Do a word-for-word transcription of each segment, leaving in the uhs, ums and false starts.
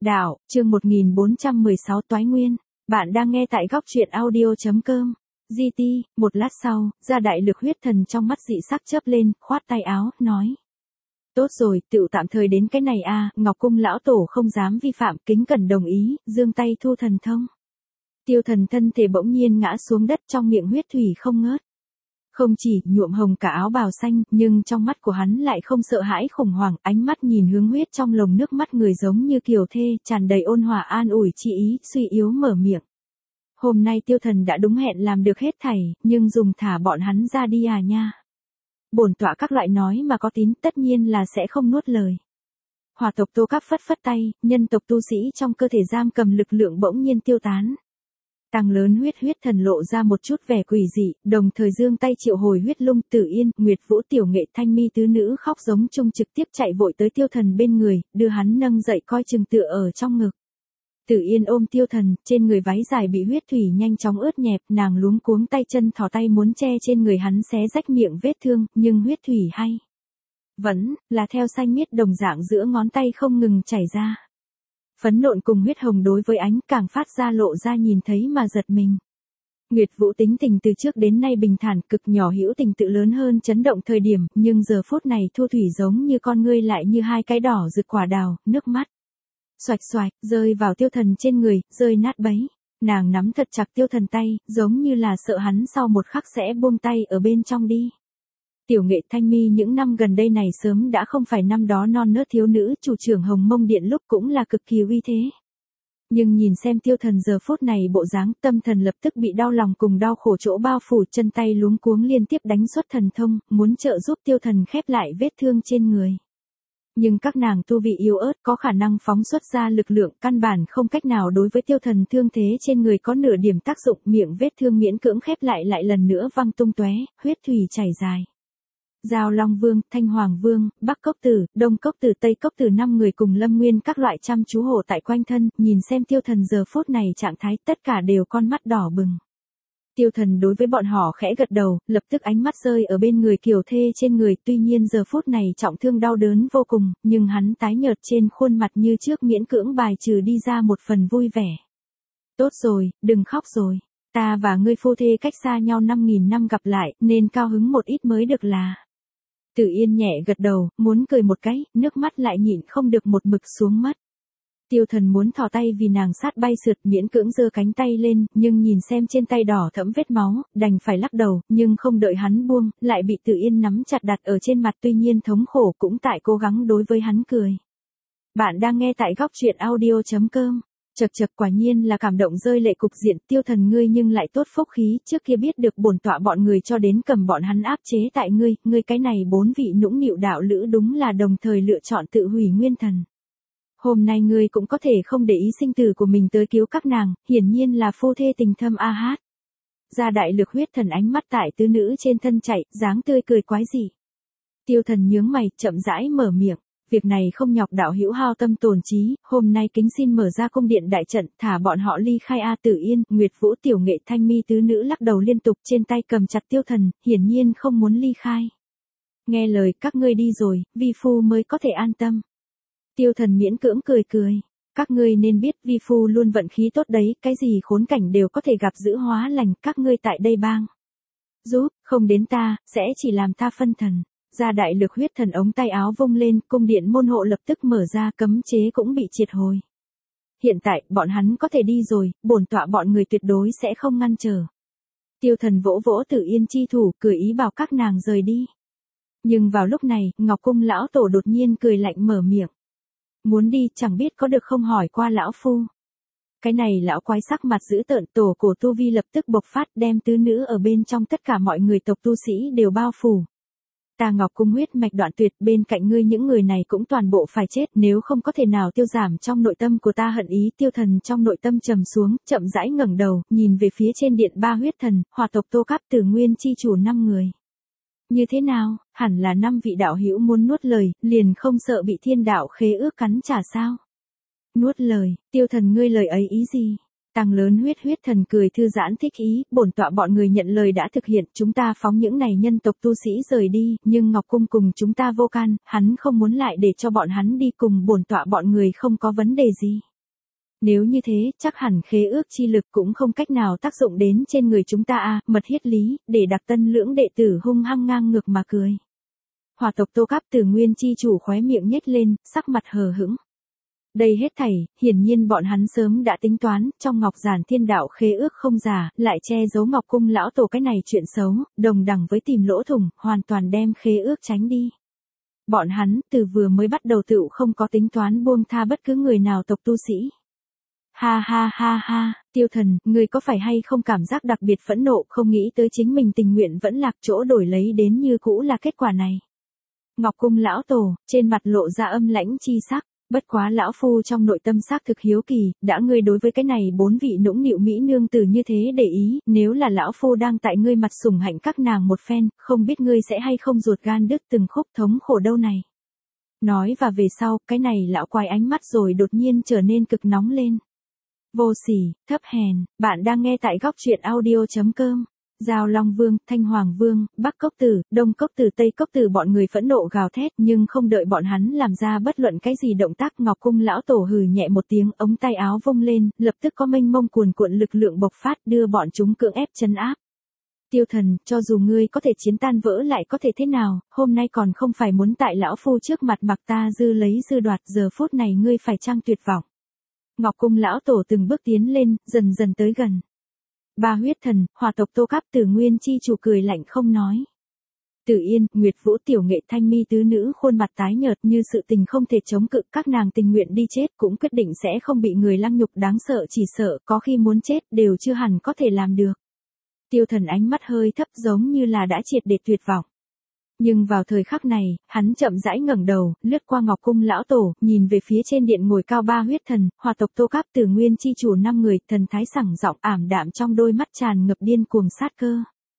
Đạo, chương một nghìn bốn trăm mười sáu Toái Nguyên. Bạn đang nghe tại góc truyện audio.com. giê tê, một lát sau, Gia Đại Lực huyết thần trong mắt dị sắc chớp lên, khoát tay áo, nói. Tốt rồi, tựu tạm thời đến cái này a, Ngọc Cung lão tổ không dám vi phạm, kính cẩn đồng ý, giương tay thu thần thông. Tiêu Thần thân thể bỗng nhiên ngã xuống đất, trong miệng huyết thủy không ngớt. Không chỉ nhuộm hồng cả áo bào xanh, nhưng trong mắt của hắn lại không sợ hãi khủng hoảng, ánh mắt nhìn hướng huyết trong lồng nước mắt người giống như kiều thê, tràn đầy ôn hòa an ủi chi ý, suy yếu mở miệng. Hôm nay Tiêu Thần đã đúng hẹn làm được hết thảy, nhưng dùng thả bọn hắn ra đi à nha. Bổn tọa các loại nói mà có tín, tất nhiên là sẽ không nuốt lời. Hỏa tộc Tô Cáp phất phất tay, nhân tộc tu sĩ trong cơ thể giam cầm lực lượng bỗng nhiên tiêu tán. Tăng lớn huyết huyết thần lộ ra một chút vẻ quỷ dị, đồng thời giương tay triệu hồi huyết lung Tử Yên, Nguyệt Vũ tiểu nghệ Thanh Mi tứ nữ khóc giống chung trực tiếp chạy vội tới Tiêu Thần bên người, đưa hắn nâng dậy coi chừng tựa ở trong ngực. Tử Yên ôm Tiêu Thần, trên người váy dài bị huyết thủy nhanh chóng ướt nhẹp, nàng luống cuống tay chân thò tay muốn che trên người hắn xé rách miệng vết thương, nhưng huyết thủy hay vẫn là theo xanh miết đồng dạng giữa ngón tay không ngừng chảy ra. Phấn nộn cùng huyết hồng đối với ánh càng phát ra lộ ra nhìn thấy mà giật mình. Nguyệt Vũ tính tình từ trước đến nay bình thản, cực nhỏ hữu tình tự lớn hơn chấn động thời điểm, nhưng giờ phút này thu thủy giống như con ngươi lại như hai cái đỏ rực quả đào, nước mắt xoạch xoạch rơi vào Tiêu Thần trên người, rơi nát bấy. Nàng nắm thật chặt Tiêu Thần tay, giống như là sợ hắn sau một khắc sẽ buông tay ở bên trong đi. Tiểu nghệ Thanh Mi những năm gần đây này sớm đã không phải năm đó non nớt thiếu nữ chủ trưởng Hồng Mông Điện lúc cũng là cực kỳ uy thế. Nhưng nhìn xem Tiêu Thần giờ phút này bộ dáng, tâm thần lập tức bị đau lòng cùng đau khổ chỗ bao phủ, chân tay luống cuống liên tiếp đánh xuất thần thông, muốn trợ giúp Tiêu Thần khép lại vết thương trên người. Nhưng các nàng tu vị yếu ớt có khả năng phóng xuất ra lực lượng căn bản không cách nào đối với Tiêu Thần thương thế trên người có nửa điểm tác dụng, miệng vết thương miễn cưỡng khép lại lại lần nữa văng tung tóe, huyết thủy chảy dài. Giao Long Vương, Thanh Hoàng Vương, Bắc Cốc Tử, Đông Cốc Tử, Tây Cốc Tử năm người cùng Lâm Nguyên các loại chăm chú hộ tại quanh thân, nhìn xem Tiêu Thần giờ phút này trạng thái, tất cả đều con mắt đỏ bừng. Tiêu Thần đối với bọn họ khẽ gật đầu, lập tức ánh mắt rơi ở bên người kiều thê trên người, tuy nhiên giờ phút này trọng thương đau đớn vô cùng, nhưng hắn tái nhợt trên khuôn mặt như trước miễn cưỡng bài trừ đi ra một phần vui vẻ. Tốt rồi, đừng khóc rồi. Ta và ngươi phu thê cách xa nhau năm nghìn năm gặp lại, nên cao hứng một ít mới được là. Tử Yên nhẹ gật đầu, muốn cười một cái, nước mắt lại nhịn không được một mực xuống mất. Tiêu Thần muốn thò tay vì nàng sát bay sượt, miễn cưỡng giơ cánh tay lên, nhưng nhìn xem trên tay đỏ thẫm vết máu, đành phải lắc đầu, nhưng không đợi hắn buông, lại bị Tử Yên nắm chặt đặt ở trên mặt, tuy nhiên thống khổ cũng tại cố gắng đối với hắn cười. Bạn đang nghe tại góc truyện audio.com. Chật chật quả nhiên là cảm động rơi lệ cục diện, Tiêu Thần ngươi nhưng lại tốt phúc khí, trước kia biết được bổn tọa bọn người cho đến cầm bọn hắn áp chế tại ngươi, ngươi cái này bốn vị nũng nịu đạo lữ đúng là đồng thời lựa chọn tự hủy nguyên thần. Hôm nay ngươi cũng có thể không để ý sinh tử của mình tới cứu các nàng, hiển nhiên là phu thê tình thâm a hát. Gia Đại Lực huyết thần ánh mắt tại tứ nữ trên thân chạy, dáng tươi cười quái dị. Tiêu Thần nhướng mày, chậm rãi mở miệng. Việc này không nhọc đạo hữu hao tâm tổn trí, hôm nay kính xin mở ra cung điện đại trận, thả bọn họ ly khai a. Tử Yên, Nguyệt Vũ tiểu nghệ Thanh Mi tứ nữ lắc đầu liên tục, trên tay cầm chặt Tiêu Thần, hiển nhiên không muốn ly khai. Nghe lời các ngươi đi rồi, vi phu mới có thể an tâm. Tiêu Thần miễn cưỡng cười cười. Các ngươi nên biết vi phu luôn vận khí tốt đấy, cái gì khốn cảnh đều có thể gặp giữ hóa lành, các ngươi tại đây bang giúp, không đến ta, sẽ chỉ làm ta phân thần. Gia Đại Lực huyết thần ống tay áo vung lên, cung điện môn hộ lập tức mở ra, cấm chế cũng bị triệt hồi. Hiện tại, bọn hắn có thể đi rồi, bổn tọa bọn người tuyệt đối sẽ không ngăn trở. Tiêu Thần vỗ vỗ Tử Yên chi thủ, cười ý bảo các nàng rời đi. Nhưng vào lúc này, Ngọc Cung lão tổ đột nhiên cười lạnh mở miệng. Muốn đi, chẳng biết có được không hỏi qua lão phu. Cái này lão quái sắc mặt dữ tợn, tổ cổ tu vi lập tức bộc phát, đem tứ nữ ở bên trong tất cả mọi người tộc tu sĩ đều bao phủ. Ta Ngọc Cung huyết mạch đoạn tuyệt, bên cạnh ngươi những người này cũng toàn bộ phải chết, nếu không có thể nào tiêu giảm trong nội tâm của ta hận ý. Tiêu Thần trong nội tâm trầm xuống, chậm rãi ngẩng đầu, nhìn về phía trên điện ba huyết thần, Hỏa tộc Tô Cáp Tử Nguyên chi chủ năm người. Như thế nào, hẳn là năm vị đạo hữu muốn nuốt lời, liền không sợ bị thiên đạo khế ước cắn trả sao? Nuốt lời, Tiêu Thần ngươi lời ấy ý gì? Tăng lớn huyết huyết thần cười thư giãn thích ý, bổn tọa bọn người nhận lời đã thực hiện, chúng ta phóng những này nhân tộc tu sĩ rời đi, nhưng Ngọc Cung cùng chúng ta vô can, hắn không muốn lại để cho bọn hắn đi cùng bổn tọa bọn người không có vấn đề gì. Nếu như thế, chắc hẳn khế ước chi lực cũng không cách nào tác dụng đến trên người chúng ta à, mật hiết lý, để đặc tân lưỡng đệ tử hung hăng ngang ngược mà cười. Hỏa tộc Tô Cáp Tử Nguyên chi chủ khóe miệng nhếch lên, sắc mặt hờ hững. Đây hết thảy, hiển nhiên bọn hắn sớm đã tính toán, trong Ngọc Giản Thiên Đạo khế ước không giả, lại che giấu Ngọc Cung lão tổ cái này chuyện xấu, đồng đẳng với tìm lỗ thủng, hoàn toàn đem khế ước tránh đi. Bọn hắn, từ vừa mới bắt đầu tựu không có tính toán buông tha bất cứ người nào tộc tu sĩ. Ha ha ha ha, Tiêu Thần, ngươi có phải hay không cảm giác đặc biệt phẫn nộ, không nghĩ tới chính mình tình nguyện vẫn lạc chỗ đổi lấy đến như cũ là kết quả này. Ngọc Cung lão tổ, trên mặt lộ ra âm lãnh chi sắc, bất quá lão phu trong nội tâm xác thực hiếu kỳ, đã ngươi đối với cái này bốn vị nũng nịu mỹ nương tử như thế để ý, nếu là lão phu đang tại ngươi mặt sủng hạnh các nàng một phen, không biết ngươi sẽ hay không ruột gan đứt từng khúc thống khổ đâu này. Nói và về sau, cái này lão quái ánh mắt rồi đột nhiên trở nên cực nóng lên. Vô sỉ, thấp hèn, bạn đang nghe tại góc truyện audio chấm com. Giao Long Vương, Thanh Hoàng Vương, Bắc Cốc Tử, Đông Cốc Tử, Tây Cốc Tử bọn người phẫn nộ gào thét, nhưng không đợi bọn hắn làm ra bất luận cái gì động tác, Ngọc Cung lão tổ hừ nhẹ một tiếng, ống tay áo vung lên, lập tức có mênh mông cuồn cuộn lực lượng bộc phát, đưa bọn chúng cưỡng ép trấn áp. Tiêu Thần, cho dù ngươi có thể chiến tan vỡ lại có thể thế nào, hôm nay còn không phải muốn tại lão phu trước mặt mặc ta dư lấy dư đoạt, giờ phút này ngươi phải trang tuyệt vọng. Ngọc Cung lão tổ từng bước tiến lên, dần dần tới gần. Ba huyết thần, Hỏa tộc Tô Cáp Tử Nguyên chi chủ cười lạnh không nói. Tử Yên, Nguyệt Vũ tiểu nghệ Thanh Mi tứ nữ khuôn mặt tái nhợt như sự tình không thể chống cự, các nàng tình nguyện đi chết cũng quyết định sẽ không bị người lăng nhục đáng sợ, chỉ sợ có khi muốn chết đều chưa hẳn có thể làm được. Tiêu Thần ánh mắt hơi thấp giống như là đã triệt để tuyệt vọng. Nhưng vào thời khắc này, hắn chậm rãi ngẩng đầu, lướt qua Ngọc Cung lão tổ, nhìn về phía trên điện ngồi cao ba huyết thần, Hỏa tộc Tô Cáp Tử Nguyên chi chủ năm người, thần thái sảng giọng ảm đạm trong đôi mắt tràn ngập điên cuồng sát cơ.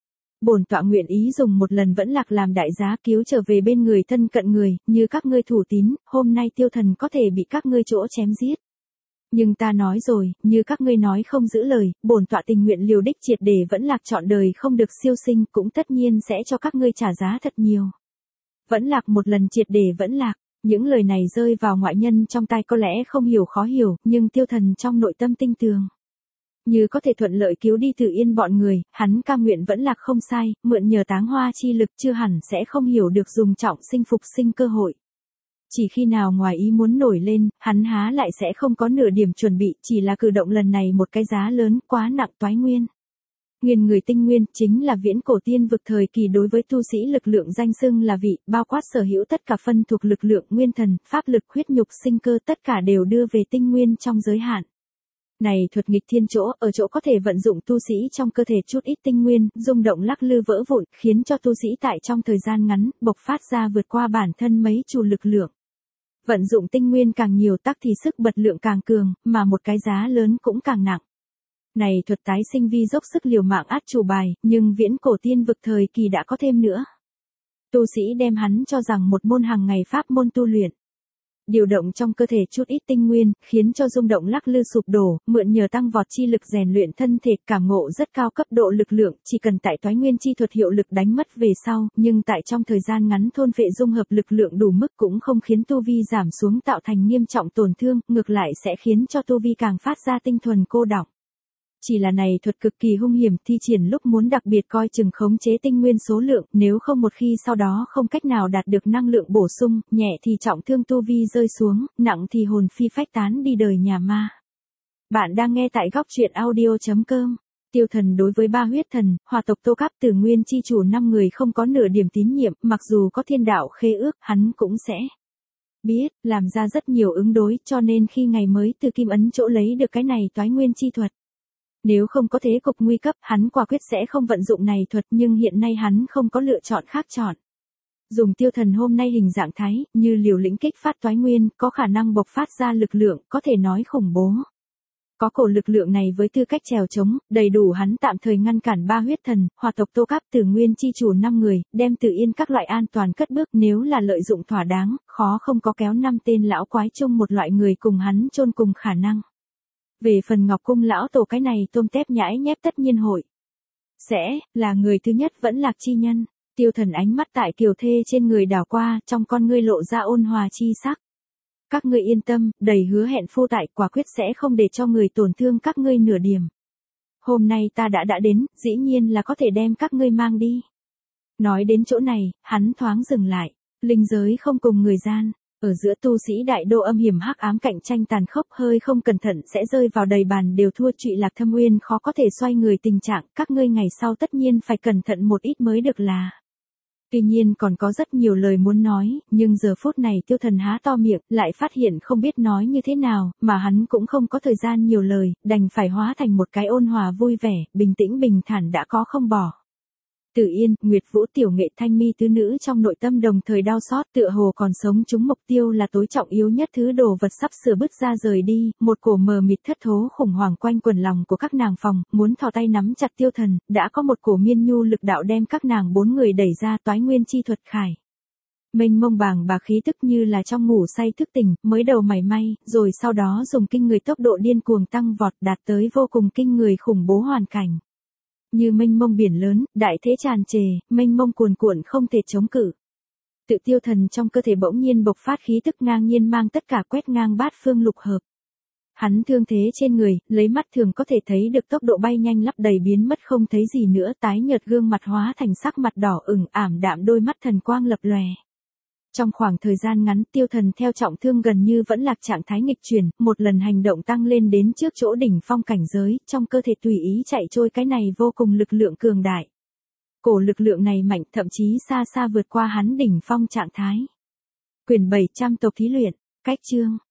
Bổn tọa nguyện ý dùng một lần vẫn lạc làm đại giá cứu trở về bên người thân cận người, như các ngươi thủ tín, hôm nay Tiêu Thần có thể bị các ngươi chỗ chém giết. Nhưng ta nói rồi, như các ngươi nói không giữ lời, bổn tọa tình nguyện liều đích triệt để vẫn lạc trọn đời không được siêu sinh, cũng tất nhiên sẽ cho các ngươi trả giá thật nhiều. Vẫn lạc một lần triệt để vẫn lạc, những lời này rơi vào ngoại nhân trong tai có lẽ không hiểu khó hiểu, nhưng Tiêu Thần trong nội tâm tinh tường. Như có thể thuận lợi cứu đi Tử Yên bọn người, hắn cam nguyện vẫn lạc không sai, mượn nhờ táng hoa chi lực chưa hẳn sẽ không hiểu được dùng trọng sinh phục sinh cơ hội. Chỉ khi nào ngoài ý muốn nổi lên, hắn há lại sẽ không có nửa điểm chuẩn bị, chỉ là cử động lần này một cái giá lớn, quá nặng toái nguyên. Nguyên người tinh nguyên, chính là viễn cổ tiên vực thời kỳ đối với tu sĩ lực lượng danh xưng là vị, bao quát sở hữu tất cả phân thuộc lực lượng nguyên thần, pháp lực huyết nhục sinh cơ tất cả đều đưa về tinh nguyên trong giới hạn. Này thuật nghịch thiên chỗ, ở chỗ có thể vận dụng tu sĩ trong cơ thể chút ít tinh nguyên, rung động lắc lư vỡ vụn, khiến cho tu sĩ tại trong thời gian ngắn, bộc phát ra vượt qua bản thân mấy chủ lực lượng. Vận dụng tinh nguyên càng nhiều tắc thì sức bật lượng càng cường, mà một cái giá lớn cũng càng nặng. Này thuật tái sinh vi dốc sức liều mạng át chủ bài, nhưng viễn cổ tiên vực thời kỳ đã có thêm nữa. Tu sĩ đem hắn cho rằng một môn hàng ngày pháp môn tu luyện. Điều động trong cơ thể chút ít tinh nguyên, khiến cho rung động lắc lư sụp đổ, mượn nhờ tăng vọt chi lực rèn luyện thân thể, cảm ngộ rất cao cấp độ lực lượng, chỉ cần tại toái nguyên chi thuật hiệu lực đánh mất về sau, nhưng tại trong thời gian ngắn thôn phệ dung hợp lực lượng đủ mức cũng không khiến tu vi giảm xuống tạo thành nghiêm trọng tổn thương, ngược lại sẽ khiến cho tu vi càng phát ra tinh thuần cô đọng. Chỉ là này thuật cực kỳ hung hiểm, thi triển lúc muốn đặc biệt coi chừng khống chế tinh nguyên số lượng, nếu không một khi sau đó không cách nào đạt được năng lượng bổ sung, nhẹ thì trọng thương tu vi rơi xuống, nặng thì hồn phi phách tán đi đời nhà ma. Bạn đang nghe tại góc truyện audio chấm com. Tiêu Thần đối với ba huyết thần, Hỏa tộc Tô Cáp Tử Nguyên chi chủ năm người không có nửa điểm tín nhiệm, mặc dù có thiên đạo khế ước, hắn cũng sẽ biết, làm ra rất nhiều ứng đối, cho nên khi ngày mới từ Kim Ấn chỗ lấy được cái này toái nguyên chi thuật. Nếu không có thế cục nguy cấp, hắn quả quyết sẽ không vận dụng này thuật, nhưng hiện nay hắn không có lựa chọn khác chọn. Dùng Tiêu Thần hôm nay hình dạng thái, như liều lĩnh kích phát toái nguyên, có khả năng bộc phát ra lực lượng, có thể nói khủng bố. Có cổ lực lượng này với tư cách trèo chống, đầy đủ hắn tạm thời ngăn cản ba huyết thần, Hỏa tộc Tô Cáp Tử Nguyên chi chủ năm người, đem Tử Yên các loại an toàn cất bước, nếu là lợi dụng thỏa đáng, khó không có kéo năm tên lão quái chung một loại người cùng hắn chôn cùng khả năng. Về phần Ngọc Cung lão tổ cái này tôm tép nhãi nhép tất nhiên hội sẽ là người thứ nhất vẫn lạc chi nhân. Tiêu Thần ánh mắt tại kiều thê trên người đảo qua, trong con ngươi lộ ra ôn hòa chi sắc. Các ngươi yên tâm, đầy hứa hẹn phô tại quả quyết sẽ không để cho người tổn thương các ngươi nửa điểm. Hôm nay ta đã đã đến, dĩ nhiên là có thể đem các ngươi mang đi. Nói đến chỗ này, hắn thoáng dừng lại. Linh giới không cùng người gian. Ở giữa tu sĩ đại đô âm hiểm hắc ám cạnh tranh tàn khốc, hơi không cẩn thận sẽ rơi vào đầy bàn đều thua. Trụy Lạc Thâm Uyên khó có thể xoay người tình trạng, các ngươi ngày sau tất nhiên phải cẩn thận một ít mới được là. Tuy nhiên còn có rất nhiều lời muốn nói, nhưng giờ phút này Tiêu Thần há to miệng, lại phát hiện không biết nói như thế nào, mà hắn cũng không có thời gian nhiều lời, đành phải hóa thành một cái ôn hòa vui vẻ, bình tĩnh bình thản đã có không bỏ. Tử Yên, Nguyệt Vũ tiểu nghệ thanh mi tứ nữ trong nội tâm đồng thời đau xót, tựa hồ còn sống chúng mục tiêu là tối trọng yếu nhất thứ đồ vật sắp sửa bứt ra rời đi, một cổ mờ mịt thất thố khủng hoảng quanh quần lòng của các nàng phòng, muốn thò tay nắm chặt Tiêu Thần, đã có một cổ miên nhu lực đạo đem các nàng bốn người đẩy ra. Toái nguyên chi thuật khải. Mênh mông bàng bạc khí tức như là trong ngủ say thức tỉnh, mới đầu mảy may, rồi sau đó dùng kinh người tốc độ điên cuồng tăng vọt đạt tới vô cùng kinh người khủng bố hoàn cảnh. Như mênh mông biển lớn, đại thế tràn trề, mênh mông cuồn cuộn không thể chống cự. Tự Tiêu Thần trong cơ thể bỗng nhiên bộc phát khí tức ngang nhiên mang tất cả quét ngang bát phương lục hợp. Hắn thương thế trên người, lấy mắt thường có thể thấy được tốc độ bay nhanh lấp đầy biến mất không thấy gì nữa, tái nhợt gương mặt hóa thành sắc mặt đỏ ửng, ảm đạm đôi mắt thần quang lập lòe. Trong khoảng thời gian ngắn, Tiêu Thần theo trọng thương gần như vẫn lạc trạng thái nghịch chuyển, một lần hành động tăng lên đến trước chỗ đỉnh phong cảnh giới, trong cơ thể tùy ý chạy trôi cái này vô cùng lực lượng cường đại. Cổ lực lượng này mạnh, thậm chí xa xa vượt qua hắn đỉnh phong trạng thái. Quyển bảy trăm tộc thí luyện, cách chương.